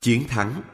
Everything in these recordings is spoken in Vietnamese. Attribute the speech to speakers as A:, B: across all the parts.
A: Chiến thắng.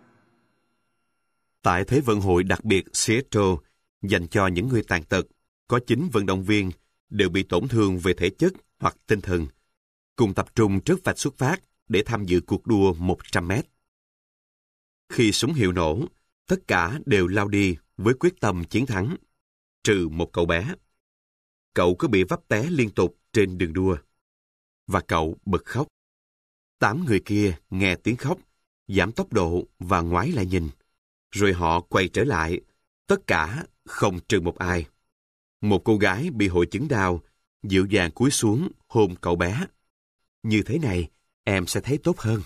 A: Tại Thế vận hội đặc biệt Seattle dành cho những người tàn tật, có 9 vận động viên đều bị tổn thương về thể chất hoặc tinh thần, cùng tập trung trước vạch xuất phát để tham dự cuộc đua 100 mét. Khi súng hiệu nổ, tất cả đều lao đi với quyết tâm chiến thắng, trừ một cậu bé. Cậu cứ bị vấp té liên tục trên đường đua, và cậu bật khóc. 8 người kia nghe tiếng khóc, giảm tốc độ và ngoái lại nhìn. Rồi họ quay trở lại, tất cả không trừ một ai. Một cô gái bị hội chứng đau, dịu dàng cúi xuống hôn cậu bé. Như thế này, em sẽ thấy tốt hơn.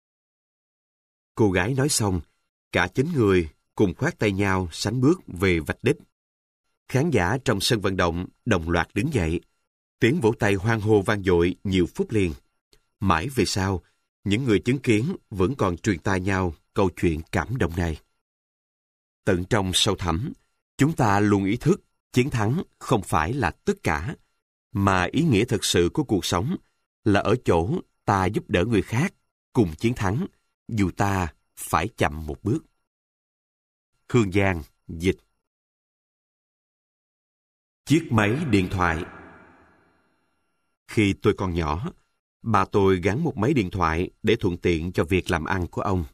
A: Cô gái nói xong, cả 9 người cùng khoác tay nhau sánh bước về vạch đích. Khán giả trong sân vận động đồng loạt đứng dậy. Tiếng vỗ tay hoan hô vang dội nhiều phút liền. Mãi về sau, những người chứng kiến vẫn còn truyền tai nhau câu chuyện cảm động này. Tận trong sâu thẳm, chúng ta luôn ý thức chiến thắng không phải là tất cả, mà ý nghĩa thực sự của cuộc sống là ở chỗ ta giúp đỡ người khác cùng chiến thắng, dù ta phải chậm một bước. Hương Giang, dịch. Chiếc máy điện thoại. Khi tôi còn nhỏ, bà tôi gắn một máy điện thoại để thuận tiện cho việc làm ăn của ông.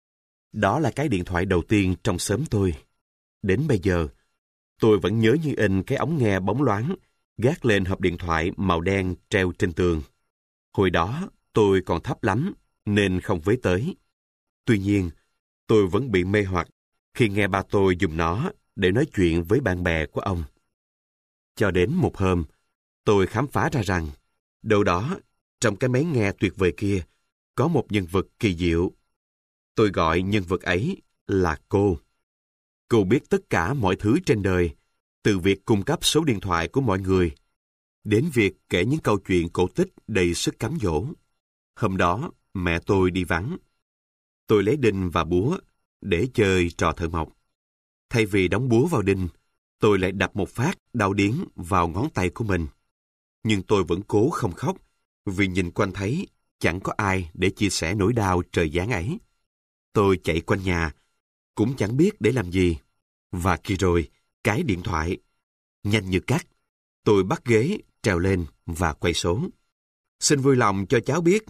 A: Đó là cái điện thoại đầu tiên trong xóm tôi. Đến bây giờ, tôi vẫn nhớ như in cái ống nghe bóng loáng gác lên hộp điện thoại màu đen treo trên tường. Hồi đó, tôi còn thấp lắm, nên không với tới. Tuy nhiên, tôi vẫn bị mê hoặc khi nghe ba tôi dùng nó để nói chuyện với bạn bè của ông. Cho đến một hôm, tôi khám phá ra rằng, đâu đó, trong cái máy nghe tuyệt vời kia, có một nhân vật kỳ diệu. Tôi gọi nhân vật ấy là cô. Cô biết tất cả mọi thứ trên đời, từ việc cung cấp số điện thoại của mọi người, đến việc kể những câu chuyện cổ tích đầy sức cám dỗ. Hôm đó, mẹ tôi đi vắng. Tôi lấy đinh và búa để chơi trò thợ mộc. Thay vì đóng búa vào đinh, tôi lại đập một phát đau điếng vào ngón tay của mình. Nhưng tôi vẫn cố không khóc, vì nhìn quanh thấy chẳng có ai để chia sẻ nỗi đau trời giáng ấy. Tôi chạy quanh nhà, cũng chẳng biết để làm gì. Và khi rồi, cái điện thoại. Nhanh như cắt, tôi bắt ghế, trèo lên và quay số. Xin vui lòng cho cháu biết...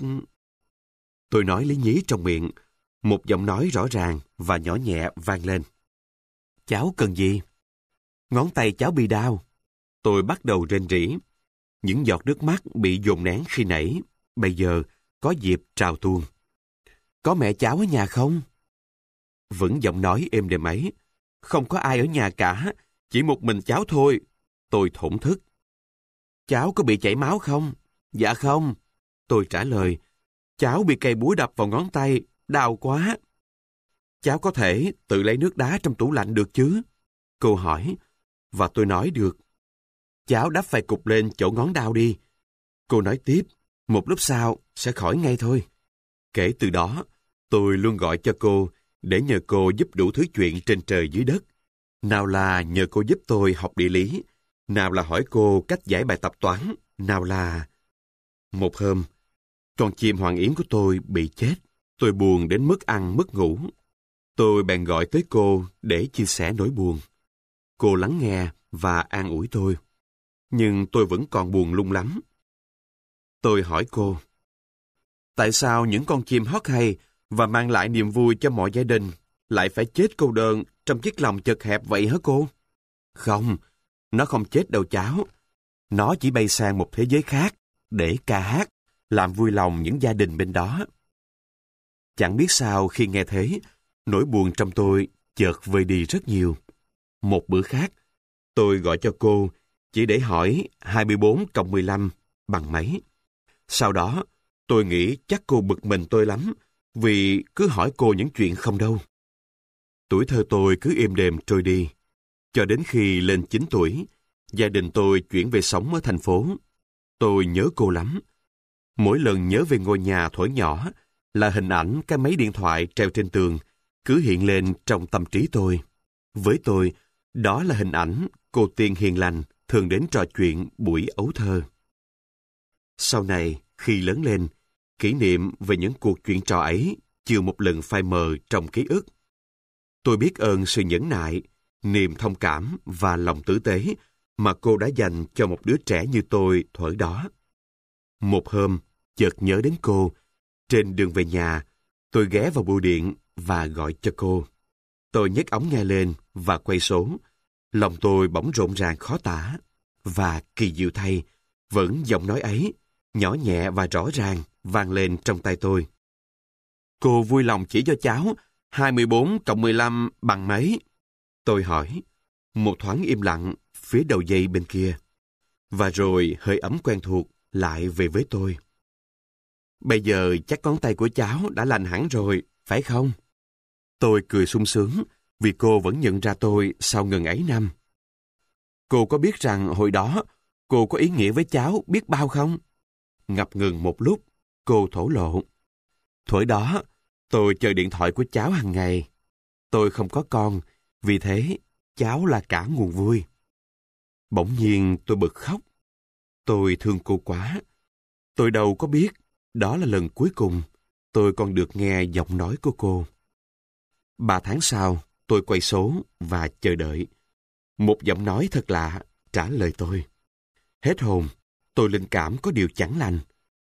A: Tôi nói lý nhí trong miệng, một giọng nói rõ ràng và nhỏ nhẹ vang lên. Cháu cần gì? Ngón tay cháu bị đau. Tôi bắt đầu rên rỉ. Những giọt nước mắt bị dồn nén khi nãy, bây giờ có dịp trào tuôn. Có mẹ cháu ở nhà không? Vẫn giọng nói êm đềm ấy. Không có ai ở nhà cả, chỉ một mình cháu thôi. Tôi thổn thức. Cháu có bị chảy máu không? Dạ không. Tôi trả lời. Cháu bị cây búa đập vào ngón tay, đau quá. Cháu có thể tự lấy nước đá trong tủ lạnh được chứ? Cô hỏi, và tôi nói được. Cháu đắp vài cục lên chỗ ngón đau đi. Cô nói tiếp, một lúc sau sẽ khỏi ngay thôi. Kể từ đó, tôi luôn gọi cho cô để nhờ cô giúp đủ thứ chuyện trên trời dưới đất. Nào là nhờ cô giúp tôi học địa lý, nào là hỏi cô cách giải bài tập toán, nào là... Một hôm, con chim hoàng yến của tôi bị chết. Tôi buồn đến mất ăn mất ngủ. Tôi bèn gọi tới cô để chia sẻ nỗi buồn. Cô lắng nghe và an ủi tôi. Nhưng tôi vẫn còn buồn lung lắm. Tôi hỏi cô, tại sao những con chim hót hay và mang lại niềm vui cho mọi gia đình lại phải chết cô đơn trong chiếc lòng chật hẹp vậy hả cô? Không, nó không chết đâu cháu. Nó chỉ bay sang một thế giới khác để ca hát, làm vui lòng những gia đình bên đó. Chẳng biết sao khi nghe thế, nỗi buồn trong tôi chợt vơi đi rất nhiều. Một bữa khác, tôi gọi cho cô chỉ để hỏi 24 cộng 15 bằng mấy. Sau đó, tôi nghĩ chắc cô bực mình tôi lắm, vì cứ hỏi cô những chuyện không đâu. Tuổi thơ tôi cứ êm đềm trôi đi. Cho đến khi lên 9 tuổi, gia đình tôi chuyển về sống ở thành phố. Tôi nhớ cô lắm. Mỗi lần nhớ về ngôi nhà thuở nhỏ là hình ảnh cái máy điện thoại treo trên tường cứ hiện lên trong tâm trí tôi. Với tôi, đó là hình ảnh cô Tiên hiền lành thường đến trò chuyện buổi ấu thơ. Sau này, khi lớn lên, kỷ niệm về những cuộc chuyện trò ấy chưa một lần phai mờ trong ký ức. Tôi biết ơn sự nhẫn nại, niềm thông cảm và lòng tử tế mà cô đã dành cho một đứa trẻ như tôi thuở đó. Một hôm, chợt nhớ đến cô, trên đường về nhà, tôi ghé vào bưu điện và gọi cho cô. Tôi nhấc ống nghe lên và quay số. Lòng tôi bỗng rộn ràng khó tả. Và kỳ diệu thay, vẫn giọng nói ấy, nhỏ nhẹ và rõ ràng, vang lên trong tai tôi. Cô vui lòng chỉ cho cháu 24 cộng 15 bằng mấy? Tôi hỏi. Một thoáng im lặng phía đầu dây bên kia. Và rồi hơi ấm quen thuộc lại về với tôi. Bây giờ chắc ngón tay của cháu đã lành hẳn rồi, phải không? Tôi cười sung sướng vì cô vẫn nhận ra tôi sau ngần ấy năm. Cô có biết rằng hồi đó cô có ý nghĩa với cháu biết bao không? Ngập ngừng một lúc, cô thổ lộ. Thuở đó, tôi chờ điện thoại của cháu hàng ngày. Tôi không có con, vì thế cháu là cả nguồn vui. Bỗng nhiên tôi bật khóc. Tôi thương cô quá. Tôi đâu có biết đó là lần cuối cùng tôi còn được nghe giọng nói của cô. 3 tháng sau, tôi quay số và chờ đợi. Một giọng nói thật lạ trả lời tôi. Hết hồn, tôi linh cảm có điều chẳng lành.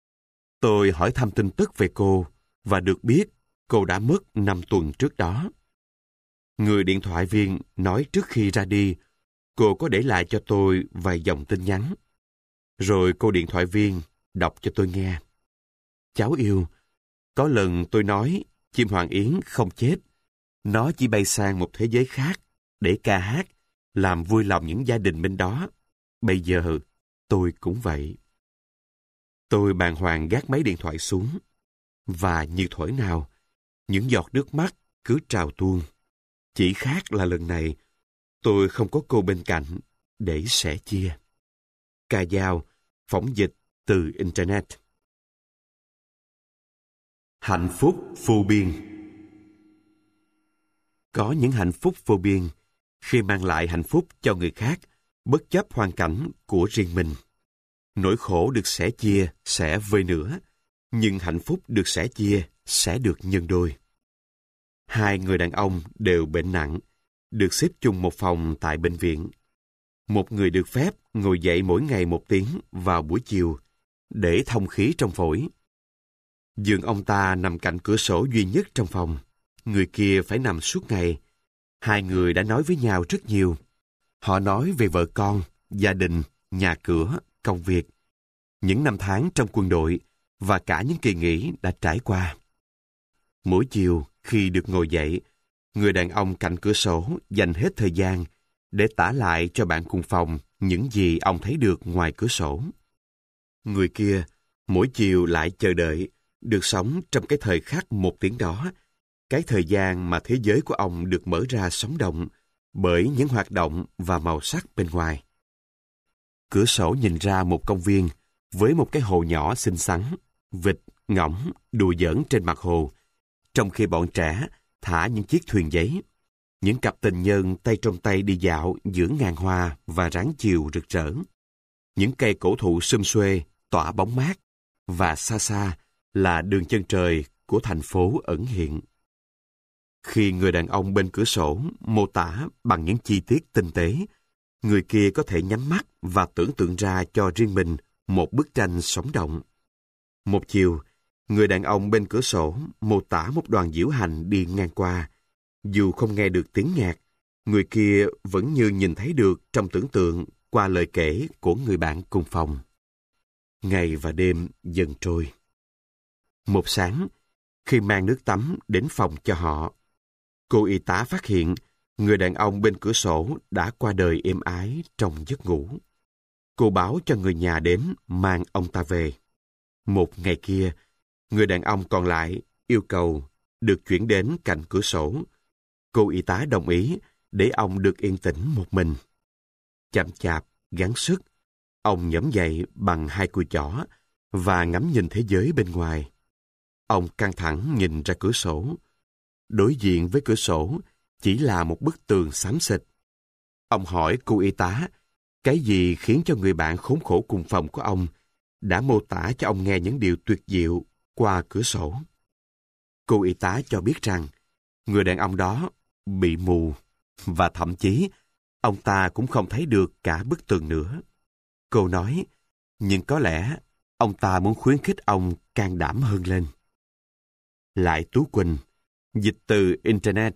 A: Tôi hỏi thăm tin tức về cô và được biết cô đã mất 5 tuần trước đó. Người điện thoại viên nói trước khi ra đi, cô có để lại cho tôi vài dòng tin nhắn. Rồi cô điện thoại viên đọc cho tôi nghe. Cháu yêu, có lần tôi nói chim hoàng yến không chết. Nó chỉ bay sang một thế giới khác để ca hát, làm vui lòng những gia đình bên đó. Bây giờ, tôi cũng vậy. Tôi bàng hoàng gác máy điện thoại xuống. Và như thuở nào, những giọt nước mắt cứ trào tuôn. Chỉ khác là lần này, tôi không có cô bên cạnh để sẻ chia. Ca dao, phỏng dịch từ Internet. Hạnh phúc vô biên. Có những hạnh phúc vô biên khi mang lại hạnh phúc cho người khác, bất chấp hoàn cảnh của riêng mình. Nỗi khổ được sẻ chia sẽ vơi nữa, nhưng hạnh phúc được sẻ chia sẽ được nhân đôi. 2 người đàn ông đều bệnh nặng, được xếp chung một phòng tại bệnh viện. Một người được phép ngồi dậy mỗi ngày 1 tiếng vào buổi chiều để thông khí trong phổi. Giường ông ta nằm cạnh cửa sổ duy nhất trong phòng. Người kia phải nằm suốt ngày. 2 người đã nói với nhau rất nhiều. Họ nói về vợ con, gia đình, nhà cửa, công việc, những năm tháng trong quân đội và cả những kỳ nghỉ đã trải qua. Mỗi chiều, khi được ngồi dậy, người đàn ông cạnh cửa sổ dành hết thời gian để tả lại cho bạn cùng phòng những gì ông thấy được ngoài cửa sổ. Người kia, mỗi chiều lại chờ đợi, được sống trong cái thời khắc 1 tiếng đó, cái thời gian mà thế giới của ông được mở ra sống động bởi những hoạt động và màu sắc bên ngoài. Cửa sổ nhìn ra một công viên với một cái hồ nhỏ xinh xắn, vịt, ngỗng đùa giỡn trên mặt hồ, trong khi bọn trẻ thả những chiếc thuyền giấy. Những cặp tình nhân tay trong tay đi dạo giữa ngàn hoa và ráng chiều rực rỡ. Những cây cổ thụ sum xuê tỏa bóng mát, và xa xa là đường chân trời của thành phố ẩn hiện. Khi người đàn ông bên cửa sổ mô tả bằng những chi tiết tinh tế, người kia có thể nhắm mắt và tưởng tượng ra cho riêng mình một bức tranh sống động. Một chiều, người đàn ông bên cửa sổ mô tả một đoàn diễu hành đi ngang qua. Dù không nghe được tiếng nhạc, người kia vẫn như nhìn thấy được trong tưởng tượng qua lời kể của người bạn cùng phòng. Ngày và đêm dần trôi. Một sáng, khi mang nước tắm đến phòng cho họ, cô y tá phát hiện người đàn ông bên cửa sổ đã qua đời êm ái trong giấc ngủ. Cô báo cho người nhà đến mang ông ta về. Một ngày kia, người đàn ông còn lại yêu cầu được chuyển đến cạnh cửa sổ. Cô y tá đồng ý để ông được yên tĩnh một mình. Chậm chạp, gắng sức, ông nhổm dậy bằng 2 cùi chỏ và ngắm nhìn thế giới bên ngoài. Ông căng thẳng nhìn ra cửa sổ. Đối diện với cửa sổ chỉ là một bức tường xám xịt. Ông hỏi cô y tá cái gì khiến cho người bạn khốn khổ cùng phòng của ông đã mô tả cho ông nghe những điều tuyệt diệu qua cửa sổ. cô y tá cho biết rằng người đàn ông đó bị mù và thậm chí ông ta cũng không thấy được cả bức tường nữa. Cô nói, nhưng có lẽ ông ta muốn khuyến khích ông can đảm hơn lên. Lại Tú Quỳnh, dịch từ Internet.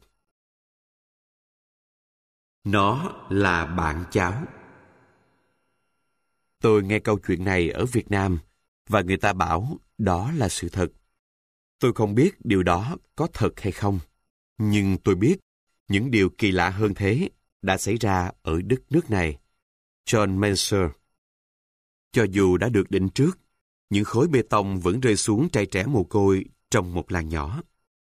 A: Nó là bạn cháu. Tôi nghe câu chuyện này ở Việt Nam và người ta bảo đó là sự thật. Tôi không biết điều đó có thật hay không, nhưng tôi biết những điều kỳ lạ hơn thế đã xảy ra ở đất nước này. John Manser. Cho dù đã được định trước, những khối bê tông vẫn rơi xuống trai trẻ mồ côi trong một làng nhỏ.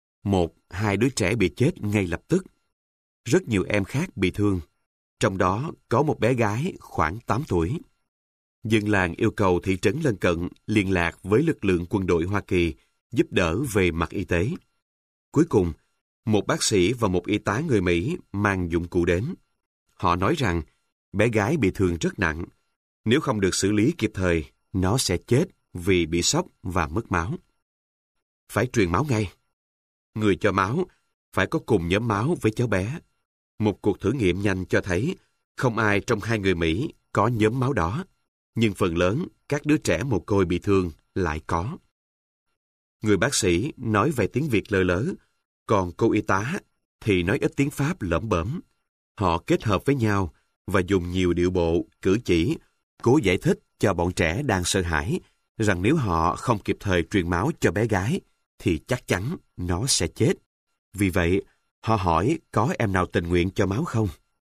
A: 1-2 đứa trẻ bị chết ngay lập tức. Rất nhiều em khác bị thương. Trong đó có một bé gái khoảng 8 tuổi. Dân làng yêu cầu thị trấn lân cận liên lạc với lực lượng quân đội Hoa Kỳ giúp đỡ về mặt y tế. Cuối cùng, một bác sĩ và một y tá người Mỹ mang dụng cụ đến. Họ nói rằng bé gái bị thương rất nặng. Nếu không được xử lý kịp thời, nó sẽ chết vì bị sốc và mất máu. Phải truyền máu ngay. Người cho máu phải có cùng nhóm máu với cháu bé. Một cuộc thử nghiệm nhanh cho thấy không ai trong 2 người Mỹ có nhóm máu đó, nhưng phần lớn các đứa trẻ mồ côi bị thương lại có. Người bác sĩ nói vài tiếng Việt lơ lớ, còn cô y tá thì nói ít tiếng Pháp lẩm bẩm. Họ kết hợp với nhau và dùng nhiều điệu bộ, cử chỉ, cố giải thích cho bọn trẻ đang sợ hãi rằng nếu họ không kịp thời truyền máu cho bé gái thì chắc chắn nó sẽ chết. Vì vậy, họ hỏi có em nào tình nguyện cho máu không?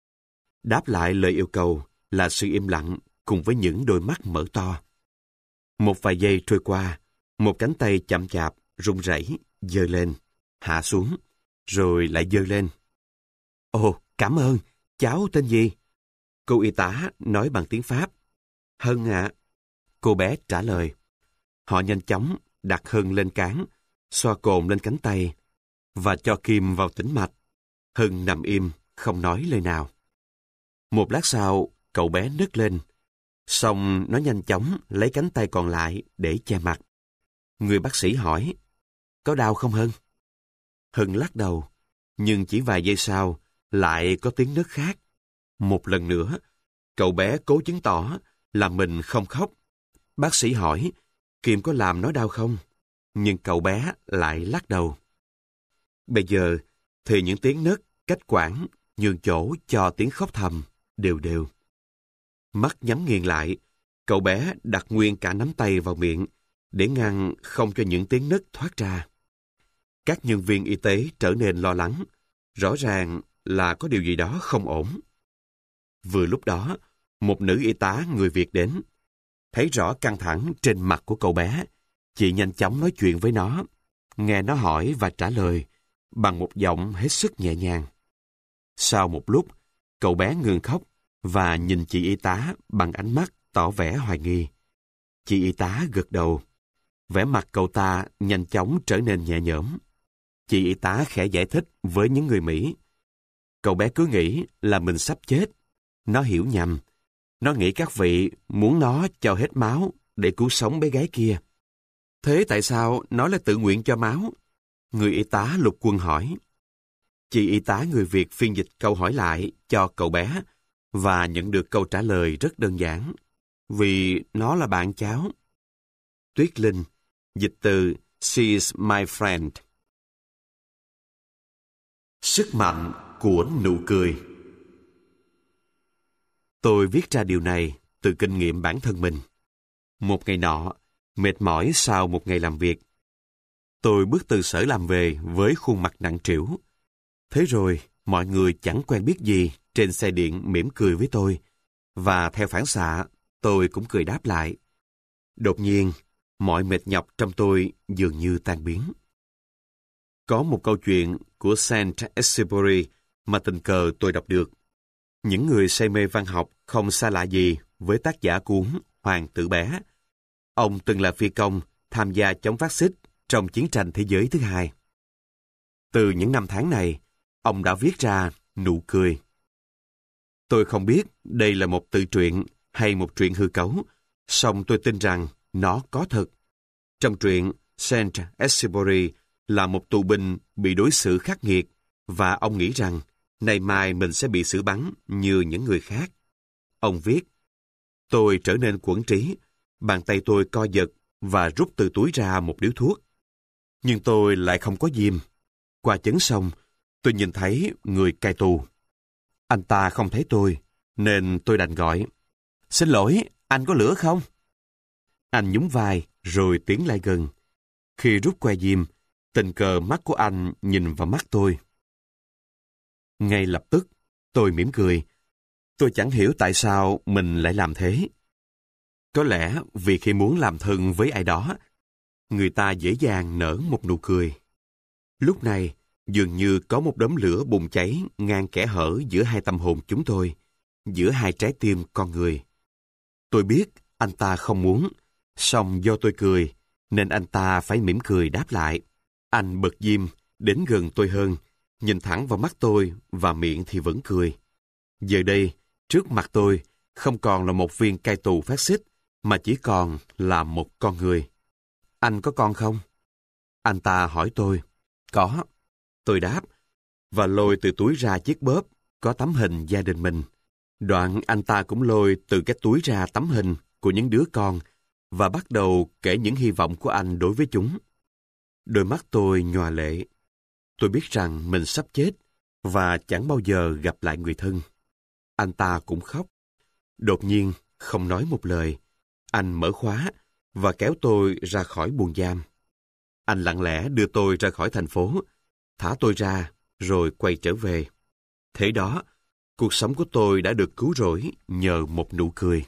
A: Đáp lại lời yêu cầu là sự im lặng cùng với những đôi mắt mở to. Một vài giây trôi qua, một cánh tay chậm chạp, run rẩy, giơ lên, hạ xuống, rồi lại giơ lên. Ồ, cảm ơn, cháu tên gì? Cô y tá nói bằng tiếng Pháp. Hân ạ. Cô bé trả lời. Họ nhanh chóng đặt Hân lên cán, xoa cồn lên cánh tay và cho kim vào tĩnh mạch. Hân nằm im, không nói lời nào. Một lát sau, cậu bé nấc lên. Xong nó nhanh chóng lấy cánh tay còn lại để che mặt. Người bác sĩ hỏi, có đau không Hân? Hân lắc đầu, nhưng chỉ vài giây sau lại có tiếng nấc khác. Một lần nữa, cậu bé cố chứng tỏ là mình không khóc. Bác sĩ hỏi, kim có làm nó đau không? Nhưng cậu bé lại lắc đầu. Bây giờ thì những tiếng nấc cách quãng nhường chỗ cho tiếng khóc thầm đều đều. Mắt nhắm nghiền lại, cậu bé đặt nguyên cả nắm tay vào miệng để ngăn không cho những tiếng nấc thoát ra. Các nhân viên y tế trở nên lo lắng, rõ ràng là có điều gì đó không ổn. Vừa lúc đó, một nữ y tá người Việt đến. Thấy rõ căng thẳng trên mặt của cậu bé, chị nhanh chóng nói chuyện với nó, nghe nó hỏi và trả lời bằng một giọng hết sức nhẹ nhàng. Sau một lúc, cậu bé ngừng khóc và nhìn chị y tá bằng ánh mắt tỏ vẻ hoài nghi. Chị y tá gật đầu. Vẻ mặt cậu ta nhanh chóng trở nên nhẹ nhõm. Chị y tá khẽ giải thích với những người Mỹ. Cậu bé cứ nghĩ là mình sắp chết. Nó hiểu nhầm. Nó nghĩ các vị muốn nó cho hết máu để cứu sống bé gái kia. Thế tại sao nó lại tự nguyện cho máu? Người y tá lục quân hỏi. Chị y tá người Việt phiên dịch câu hỏi lại cho cậu bé và nhận được câu trả lời rất đơn giản. Vì nó là bạn cháu. Tuyết Linh, dịch từ She's my friend. Sức mạnh của nụ cười. Tôi viết ra điều này từ kinh nghiệm bản thân mình. Một ngày nọ, mệt mỏi sau một ngày làm việc. Tôi bước từ sở làm về với khuôn mặt nặng trĩu. Thế rồi, mọi người chẳng quen biết gì trên xe điện mỉm cười với tôi. Và theo phản xạ, tôi cũng cười đáp lại. Đột nhiên, mọi mệt nhọc trong tôi dường như tan biến. Có một câu chuyện của Saint-Exupéry mà tình cờ tôi đọc được. Những người say mê văn học không xa lạ gì với tác giả cuốn Hoàng tử bé. Ông từng là phi công tham gia chống phát xít trong chiến tranh thế giới thứ hai. Từ những năm tháng này, ông đã viết ra Nụ cười. Tôi không biết đây là một tự truyện hay một truyện hư cấu, song tôi tin rằng nó có thật. Trong truyện, Saint-Exupéry là một tù binh bị đối xử khắc nghiệt, và ông nghĩ rằng nay mai mình sẽ bị xử bắn như những người khác. Ông viết, tôi trở nên quẫn trí, bàn tay tôi co giật và rút từ túi ra một điếu thuốc. Nhưng tôi lại không có diêm. Qua chấn xong, tôi nhìn thấy người cai tù. Anh ta không thấy tôi, nên tôi đành gọi, xin lỗi, anh có lửa không? Anh nhún vai rồi tiến lại gần. Khi rút que diêm, tình cờ mắt của anh nhìn vào mắt tôi. Ngay lập tức, tôi mỉm cười. Tôi chẳng hiểu tại sao mình lại làm thế. Có lẽ vì khi muốn làm thân với ai đó, người ta dễ dàng nở một nụ cười. Lúc này, dường như có một đốm lửa bùng cháy ngang kẽ hở giữa hai tâm hồn chúng tôi, giữa hai trái tim con người. Tôi biết anh ta không muốn, song do tôi cười, nên anh ta phải mỉm cười đáp lại. Anh bật diêm, đến gần tôi hơn, nhìn thẳng vào mắt tôi và miệng thì vẫn cười. Giờ đây, trước mặt tôi, không còn là một viên cai tù phát xít, mà chỉ còn là một con người. Anh có con không? Anh ta hỏi tôi. Có. Tôi đáp, và lôi từ túi ra chiếc bóp có tấm hình gia đình mình. Đoạn anh ta cũng lôi từ cái túi ra tấm hình của những đứa con và bắt đầu kể những hy vọng của anh đối với chúng. Đôi mắt tôi nhòa lệ. Tôi biết rằng mình sắp chết và chẳng bao giờ gặp lại người thân. Anh ta cũng khóc. Đột nhiên, không nói một lời, anh mở khóa và kéo tôi ra khỏi buồng giam. Anh lặng lẽ đưa tôi ra khỏi thành phố, thả tôi ra, rồi quay trở về. Thế đó, cuộc sống của tôi đã được cứu rỗi nhờ một nụ cười.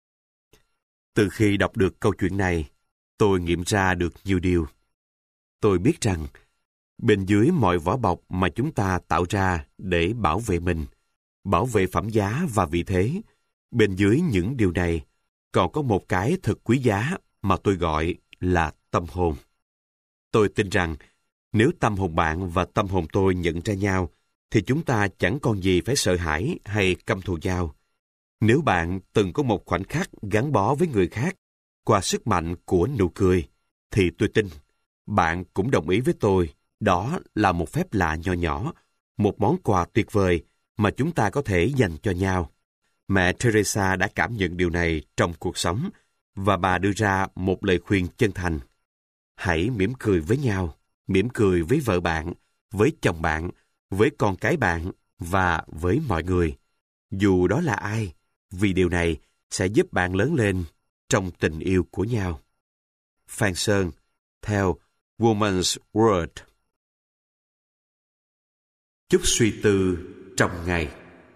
A: Từ khi đọc được câu chuyện này, tôi nghiệm ra được nhiều điều. Tôi biết rằng, bên dưới mọi vỏ bọc mà chúng ta tạo ra để bảo vệ mình, bảo vệ phẩm giá và vị thế, bên dưới những điều này, còn có một cái thật quý giá mà tôi gọi là tâm hồn. Tôi tin rằng, nếu tâm hồn bạn và tâm hồn tôi nhận ra nhau, thì chúng ta chẳng còn gì phải sợ hãi hay căm thù nhau. Nếu bạn từng có một khoảnh khắc gắn bó với người khác qua sức mạnh của nụ cười, thì tôi tin bạn cũng đồng ý với tôi, đó là một phép lạ nho nhỏ, một món quà tuyệt vời mà chúng ta có thể dành cho nhau. Mẹ Teresa đã cảm nhận điều này trong cuộc sống, và bà đưa ra một lời khuyên chân thành. Hãy mỉm cười với nhau, mỉm cười với vợ bạn, với chồng bạn, với con cái bạn và với mọi người, dù đó là ai, vì điều này sẽ giúp bạn lớn lên trong tình yêu của nhau. Phan Sơn, theo Woman's World. Chút suy tư trong ngày.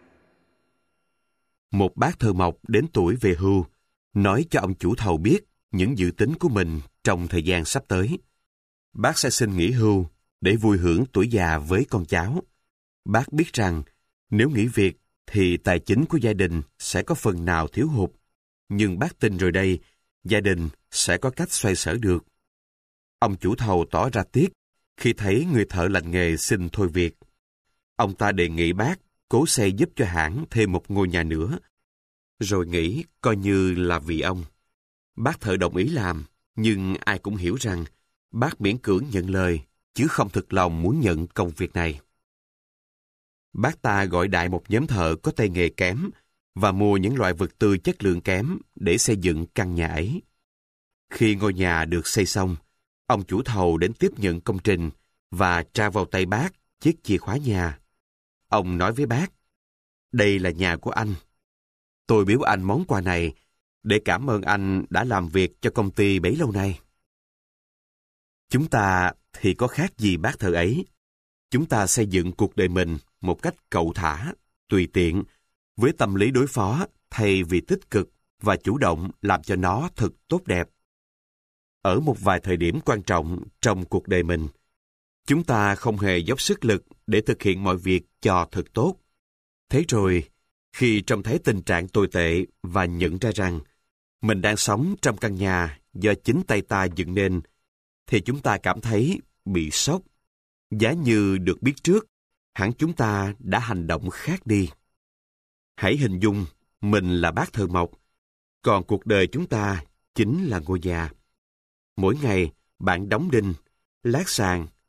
A: Một bác thợ mộc đến tuổi về hưu, nói cho ông chủ thầu biết những dự tính của mình trong thời gian sắp tới. Bác sẽ xin nghỉ hưu để vui hưởng tuổi già với con cháu. Bác biết rằng nếu nghỉ việc thì tài chính của gia đình sẽ có phần nào thiếu hụt. Nhưng bác tin rồi đây, gia đình sẽ có cách xoay sở được. Ông chủ thầu tỏ ra tiếc khi thấy người thợ lành nghề xin thôi việc. Ông ta đề nghị bác cố xây giúp cho hãng thêm một ngôi nhà nữa, rồi nghĩ coi như là vì ông. Bác thợ đồng ý làm, nhưng ai cũng hiểu rằng bác miễn cưỡng nhận lời, chứ không thực lòng muốn nhận công việc này. Bác ta gọi đại một nhóm thợ có tay nghề kém và mua những loại vật tư chất lượng kém để xây dựng căn nhà ấy. Khi ngôi nhà được xây xong, ông chủ thầu đến tiếp nhận công trình và trao vào tay bác chiếc chìa khóa nhà. Ông nói với bác, đây là nhà của anh. Tôi biếu anh món quà này để cảm ơn anh đã làm việc cho công ty bấy lâu nay. Chúng ta thì có khác gì bác thợ ấy. Chúng ta xây dựng cuộc đời mình một cách cẩu thả, tùy tiện, với tâm lý đối phó thay vì tích cực và chủ động làm cho nó thật tốt đẹp. Ở một vài thời điểm quan trọng trong cuộc đời mình, chúng ta không hề dốc sức lực để thực hiện mọi việc cho thật tốt. Thế rồi, khi trông thấy tình trạng tồi tệ và nhận ra rằng mình đang sống trong căn nhà do chính tay ta dựng nên, thì chúng ta cảm thấy bị sốc. Giá như được biết trước, hẳn chúng ta đã hành động khác đi. Hãy hình dung mình là bác thợ mộc, còn cuộc đời chúng ta chính là ngôi nhà. Mỗi ngày bạn đóng đinh, lát sàn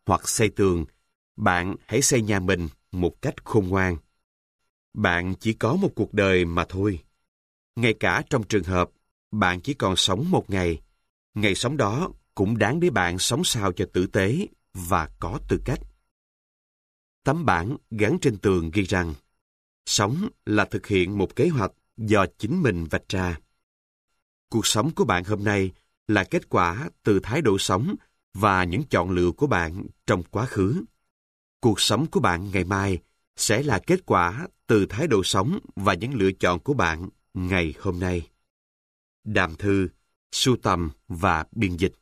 A: hoặc xây tường, bạn hãy xây nhà mình một cách khôn ngoan. Bạn chỉ có một cuộc đời mà thôi. Ngay cả trong trường hợp bạn chỉ còn sống một ngày, ngày sống đó cũng đáng để bạn sống sao cho tử tế và có tư cách. Tấm bảng gắn trên tường ghi rằng, sống là thực hiện một kế hoạch do chính mình vạch ra. Cuộc sống của bạn hôm nay là kết quả từ thái độ sống và những chọn lựa của bạn trong quá khứ. Cuộc sống của bạn ngày mai sẽ là kết quả từ thái độ sống và những lựa chọn của bạn ngày hôm nay. Đàm thư, sưu tầm và biên dịch.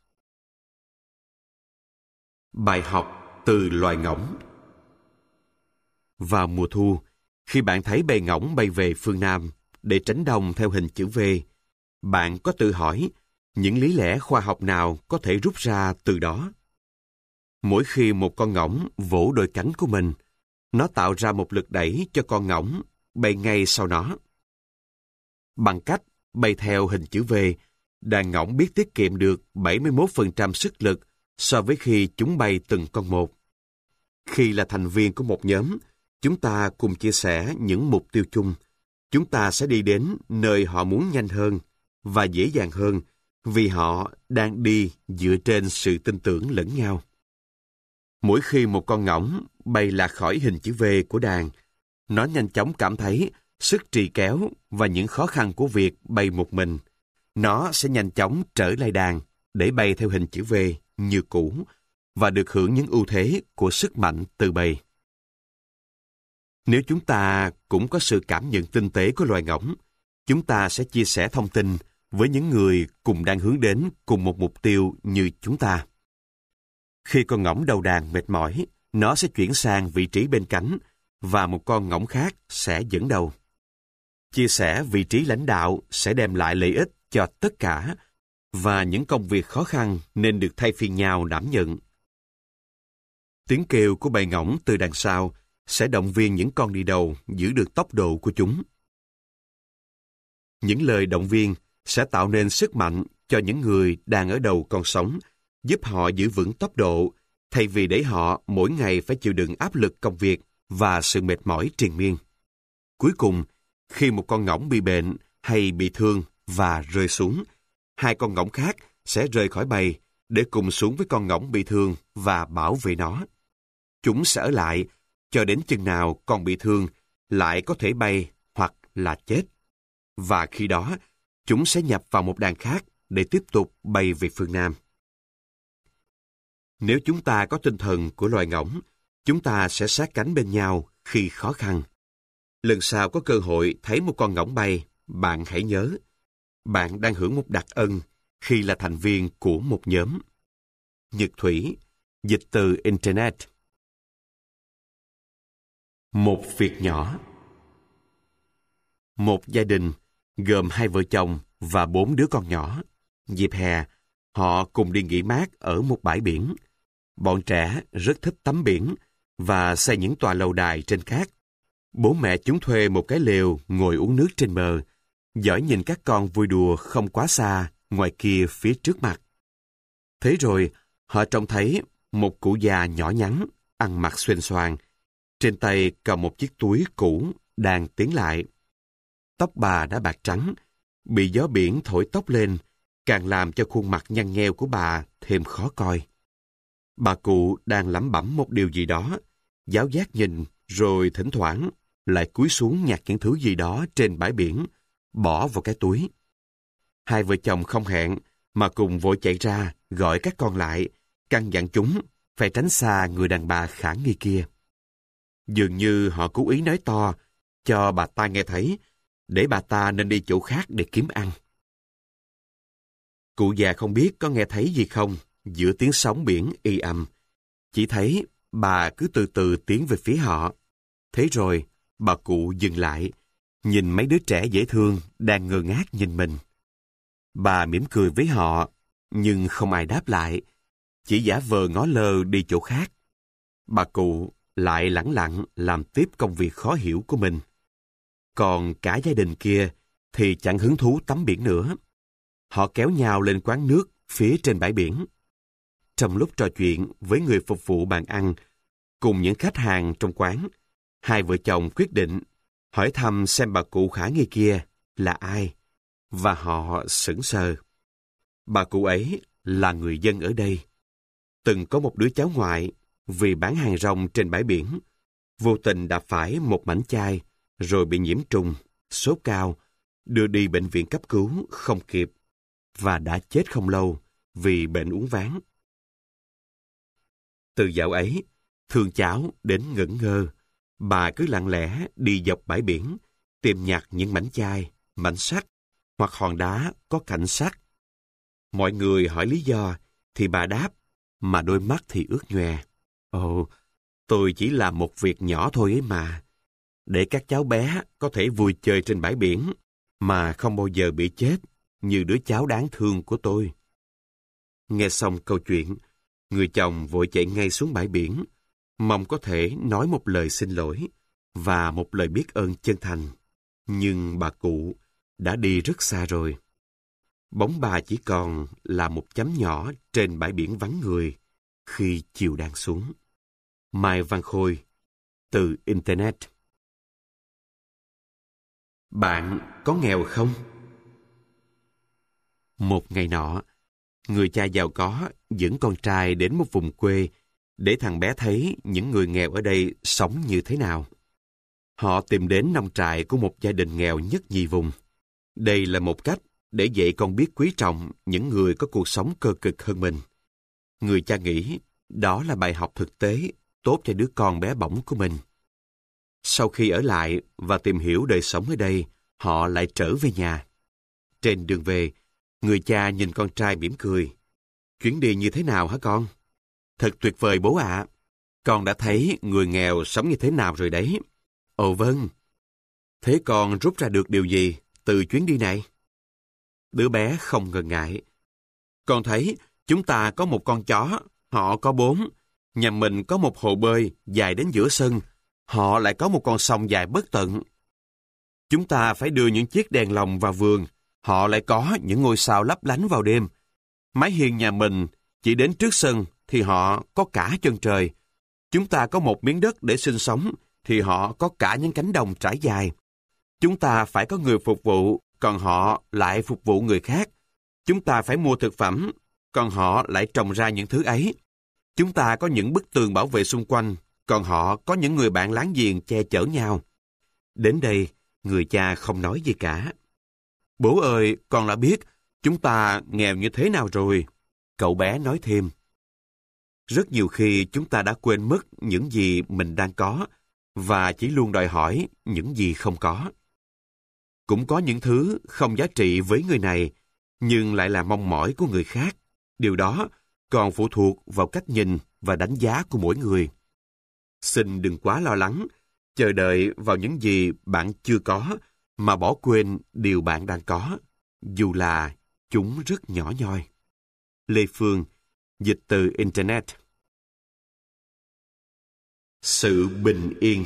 A: Bài học từ loài ngỗng. Vào mùa thu, khi bạn thấy bầy ngỗng bay về phương Nam để tránh đông theo hình chữ V, bạn có tự hỏi những lý lẽ khoa học nào có thể rút ra từ đó. Mỗi khi một con ngỗng vỗ đôi cánh của mình, nó tạo ra một lực đẩy cho con ngỗng bay ngay sau nó. Bằng cách bay theo hình chữ V, đàn ngỗng biết tiết kiệm được 71% sức lực so với khi chúng bay từng con một. Khi là thành viên của một nhóm, chúng ta cùng chia sẻ những mục tiêu chung. Chúng ta sẽ đi đến nơi họ muốn nhanh hơn và dễ dàng hơn vì họ đang đi dựa trên sự tin tưởng lẫn nhau. Mỗi khi một con ngỗng bay lạc khỏi hình chữ V của đàn, nó nhanh chóng cảm thấy sức trì kéo và những khó khăn của việc bay một mình. Nó sẽ nhanh chóng trở lại đàn để bay theo hình chữ V như cũ và được hưởng những ưu thế của sức mạnh từ bầy. Nếu chúng ta cũng có sự cảm nhận tinh tế của loài ngỗng, chúng ta sẽ chia sẻ thông tin với những người cùng đang hướng đến cùng một mục tiêu như chúng ta. Khi con ngỗng đầu đàn mệt mỏi, nó sẽ chuyển sang vị trí bên cánh và một con ngỗng khác sẽ dẫn đầu. Chia sẻ vị trí lãnh đạo sẽ đem lại lợi ích cho tất cả và những công việc khó khăn nên được thay phiên nhau đảm nhận. Tiếng kêu của bầy ngỗng từ đằng sau sẽ động viên những con đi đầu giữ được tốc độ của chúng. Những lời động viên sẽ tạo nên sức mạnh cho những người đang ở đầu con sóng, giúp họ giữ vững tốc độ, thay vì để họ mỗi ngày phải chịu đựng áp lực công việc và sự mệt mỏi triền miên. Cuối cùng, khi một con ngỗng bị bệnh hay bị thương và rơi xuống, hai con ngỗng khác sẽ rời khỏi bầy để cùng xuống với con ngỗng bị thương và bảo vệ nó. Chúng sẽ ở lại cho đến chừng nào con bị thương lại có thể bay hoặc là chết. Và khi đó, chúng sẽ nhập vào một đàn khác để tiếp tục bay về phương Nam. Nếu chúng ta có tinh thần của loài ngỗng, chúng ta sẽ sát cánh bên nhau khi khó khăn. Lần sau có cơ hội thấy một con ngỗng bay, bạn hãy nhớ, bạn đang hưởng một đặc ân khi là thành viên của một nhóm. Nhật Thủy, dịch từ Internet. Một việc nhỏ. Một gia đình gồm 2 vợ chồng và 4 đứa con nhỏ. Dịp hè, họ cùng đi nghỉ mát ở một bãi biển. Bọn trẻ rất thích tắm biển và xây những tòa lâu đài trên cát. Bố mẹ chúng thuê một cái lều ngồi uống nước trên bờ, dõi nhìn các con vui đùa không quá xa ngoài kia phía trước mặt. Thế rồi, họ trông thấy một cụ già nhỏ nhắn, ăn mặc xuềnh xoàng, trên tay cầm một chiếc túi cũ đang tiến lại. Tóc bà đã bạc trắng, bị gió biển thổi tóc lên, càng làm cho khuôn mặt nhăn nheo của bà thêm khó coi. Bà cụ đang lẩm bẩm một điều gì đó, giáo giác nhìn, rồi thỉnh thoảng lại cúi xuống nhặt những thứ gì đó trên bãi biển, bỏ vào cái túi. 2 vợ chồng không hẹn, mà cùng vội chạy ra, gọi các con lại, căn dặn chúng phải tránh xa người đàn bà khả nghi kia. Dường như họ cố ý nói to, cho bà ta nghe thấy, để bà ta nên đi chỗ khác để kiếm ăn. Cụ già không biết có nghe thấy gì không, giữa tiếng sóng biển y ầm. Chỉ thấy bà cứ từ từ tiến về phía họ. Thế rồi, bà cụ dừng lại, nhìn mấy đứa trẻ dễ thương đang ngơ ngác nhìn mình. Bà mỉm cười với họ, nhưng không ai đáp lại, chỉ giả vờ ngó lơ đi chỗ khác. Bà cụ lại lẳng lặng làm tiếp công việc khó hiểu của mình. Còn cả gia đình kia thì chẳng hứng thú tắm biển nữa. Họ kéo nhau lên quán nước phía trên bãi biển. trong lúc trò chuyện với người phục vụ bàn ăn, cùng những khách hàng trong quán, hai vợ chồng quyết định hỏi thăm xem bà cụ khả nghi kia là ai, và họ sững sờ. Bà cụ ấy là người dân ở đây. Từng có một đứa cháu ngoại vì bán hàng rong trên bãi biển, vô tình đạp phải một mảnh chai rồi bị nhiễm trùng, sốt cao, đưa đi bệnh viện cấp cứu không kịp và đã chết không lâu vì bệnh uống ván. Từ dạo ấy, thương cháu đến ngẩn ngơ, bà cứ lặng lẽ đi dọc bãi biển, tìm nhặt những mảnh chai, mảnh sắt hoặc hòn đá có cạnh sắt. Mọi người hỏi lý do thì bà đáp, mà đôi mắt thì ướt nhòe. Ồ, tôi chỉ làm một việc nhỏ thôi ấy mà, để các cháu bé có thể vui chơi trên bãi biển mà không bao giờ bị chết như đứa cháu đáng thương của tôi. Nghe xong câu chuyện, người chồng vội chạy ngay xuống bãi biển, mong có thể nói một lời xin lỗi và một lời biết ơn chân thành. Nhưng bà cụ đã đi rất xa rồi. Bóng bà chỉ còn là một chấm nhỏ trên bãi biển vắng người khi chiều đang xuống. Mai Văn Khôi, từ Internet. Bạn có nghèo không? Một ngày nọ, người cha giàu có dẫn con trai đến một vùng quê để thằng bé thấy những người nghèo ở đây sống như thế nào. Họ tìm đến nông trại của một gia đình nghèo nhất nhì vùng. Đây là một cách để dạy con biết quý trọng những người có cuộc sống cơ cực hơn mình. Người cha nghĩ đó là bài học thực tế tốt cho đứa con bé bỏng của mình. Sau khi ở lại và tìm hiểu đời sống ở đây, họ lại trở về nhà. Trên đường về, người cha nhìn con trai mỉm cười. Chuyến đi như thế nào hả con? Thật tuyệt vời bố ạ. Con đã thấy người nghèo sống như thế nào rồi đấy. Ồ vâng. Thế con rút ra được điều gì từ chuyến đi này? Đứa bé không ngần ngại. Con thấy chúng ta có một con chó, họ có 4. Nhà mình có một hồ bơi dài đến giữa sân, họ lại có một con sông dài bất tận. Chúng ta phải đưa những chiếc đèn lồng vào vườn, họ lại có những ngôi sao lấp lánh vào đêm. Mái hiên nhà mình chỉ đến trước sân thì họ có cả chân trời. Chúng ta có một miếng đất để sinh sống thì họ có cả những cánh đồng trải dài. Chúng ta phải có người phục vụ, còn họ lại phục vụ người khác. Chúng ta phải mua thực phẩm, còn họ lại trồng ra những thứ ấy. Chúng ta có những bức tường bảo vệ xung quanh, còn họ có những người bạn láng giềng che chở nhau. Đến đây, người cha không nói gì cả. Bố ơi, con đã biết chúng ta nghèo như thế nào rồi. Cậu bé nói thêm. Rất nhiều khi chúng ta đã quên mất những gì mình đang có và chỉ luôn đòi hỏi những gì không có. Cũng có những thứ không giá trị với người này, nhưng lại là mong mỏi của người khác. Điều đó còn phụ thuộc vào cách nhìn và đánh giá của mỗi người. Xin đừng quá lo lắng, chờ đợi vào những gì bạn chưa có mà bỏ quên điều bạn đang có, dù là chúng rất nhỏ nhoi. Lê Phương, dịch từ Internet. Sự bình yên.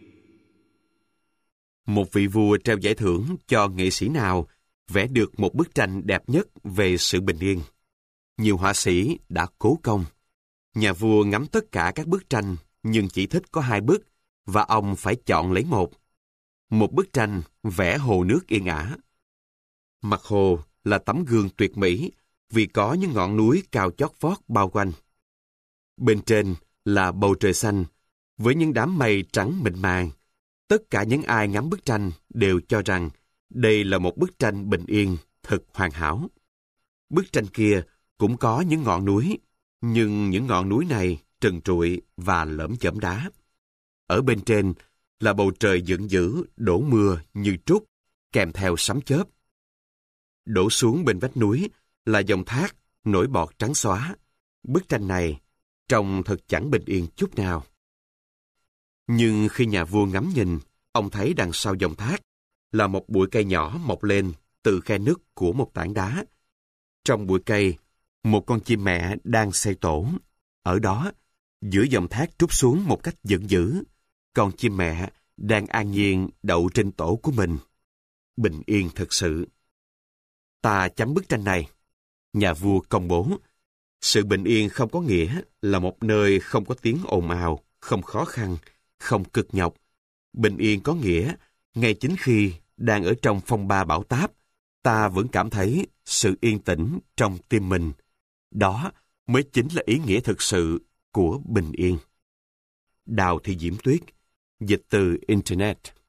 A: Một vị vua trao giải thưởng cho nghệ sĩ nào vẽ được một bức tranh đẹp nhất về sự bình yên. Nhiều họa sĩ đã cố công. Nhà vua ngắm tất cả các bức tranh nhưng chỉ thích có 2 bức và ông phải chọn lấy một. Một bức tranh vẽ hồ nước yên ả. Mặt hồ là tấm gương tuyệt mỹ vì có những ngọn núi cao chót vót bao quanh. Bên trên là bầu trời xanh với những đám mây trắng mịn màng. Tất cả những ai ngắm bức tranh đều cho rằng đây là một bức tranh bình yên, thật hoàn hảo. Bức tranh kia cũng có những ngọn núi, nhưng những ngọn núi này trần trụi và lởm chởm đá. Ở bên trên là bầu trời giận dữ, đổ mưa như trút, kèm theo sấm chớp. Đổ xuống bên vách núi là dòng thác nổi bọt trắng xóa. Bức tranh này trông thật chẳng bình yên chút nào. Nhưng khi nhà vua ngắm nhìn, ông thấy đằng sau dòng thác là một bụi cây nhỏ mọc lên từ khe nứt của một tảng đá. Trong bụi cây, một con chim mẹ đang xây tổ. Ở đó, giữa dòng thác trút xuống một cách giận dữ, con chim mẹ đang an nhiên đậu trên tổ của mình. Bình yên thật sự. Ta chấm bức tranh này. Nhà vua công bố. Sự bình yên không có nghĩa là một nơi không có tiếng ồn ào, không khó khăn, không cực nhọc. Bình yên có nghĩa, ngay chính khi đang ở trong phong ba bão táp, ta vẫn cảm thấy sự yên tĩnh trong tim mình. Đó mới chính là ý nghĩa thực sự của bình yên. Đào Thị Diễm Tuyết, dịch từ Internet.